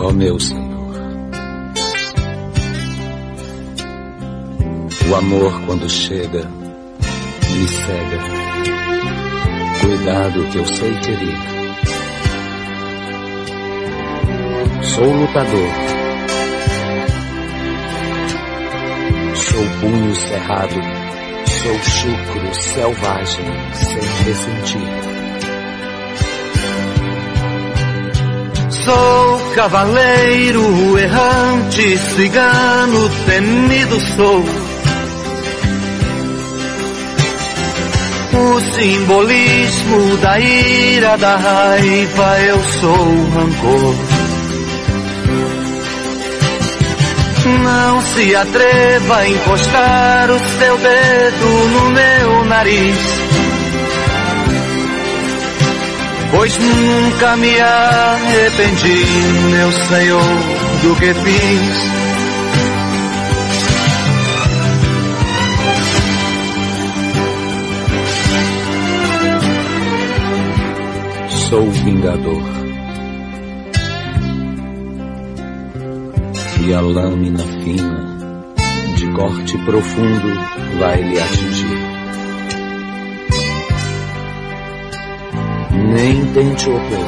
Ó meu Senhor, o amor quando chega me cega. Cuidado que eu sei ferir. Sou lutador, sou punho cerrado, sou chucro selvagem sem ressentir. Sou cavaleiro errante, cigano temido sou. O simbolismo da ira, da raiva, eu sou o rancor. Não se atreva a encostar o seu dedo no meu nariz, pois nunca me arrependi, meu Senhor, do que fiz. Sou vingador, e a lâmina fina, de corte profundo, vai lhe atingir. Nem tente opor.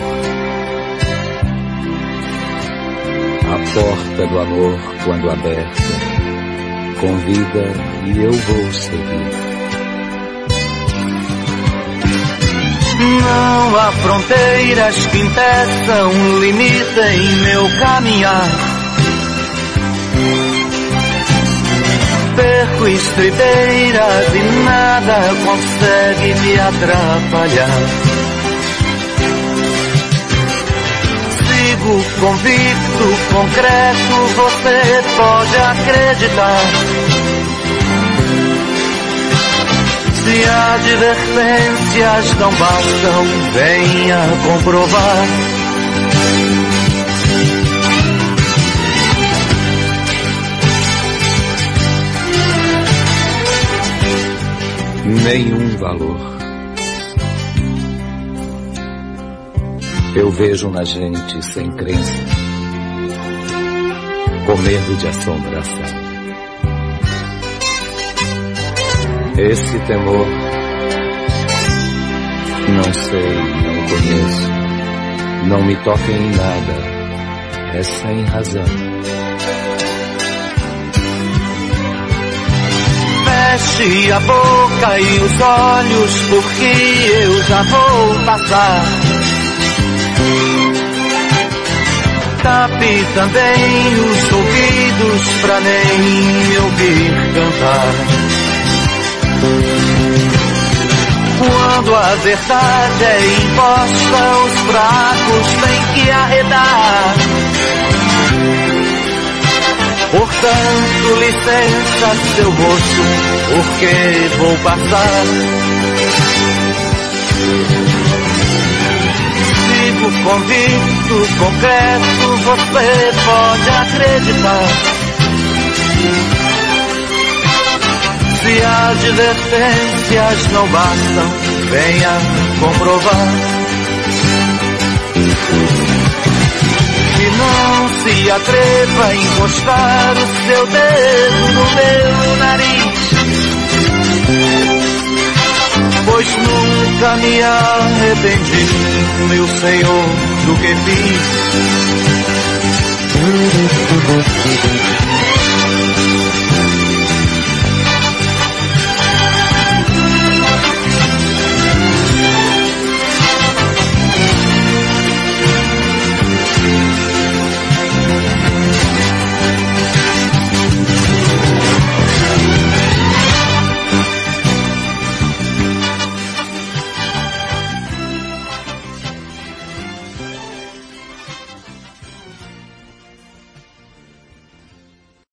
A porta do amor, quando aberta, convida e eu vou seguir. Não há fronteiras que impeçam, limitem meu caminhar. Perco estribeiras e nada consegue me atrapalhar. Sigo convicto, concreto, você pode acreditar. Se advertências não bastam, venha comprovar. Nenhum valor eu vejo na gente sem crença, com medo de assombração. Esse temor, não sei, não conheço, não me toca em nada, é sem razão. Feche a boca e os olhos, porque eu já vou passar. Tape também os ouvidos pra nem me ouvir cantar. Quando a verdade é imposta, os fracos têm que arredar. Portanto, licença, seu moço, porque vou passar. Sigo convicto, concreto, você pode acreditar. Se advertências não bastam, venha comprovar. E não se atreva a encostar o seu dedo no meu nariz, pois nunca me arrependi, meu Senhor, do que fiz.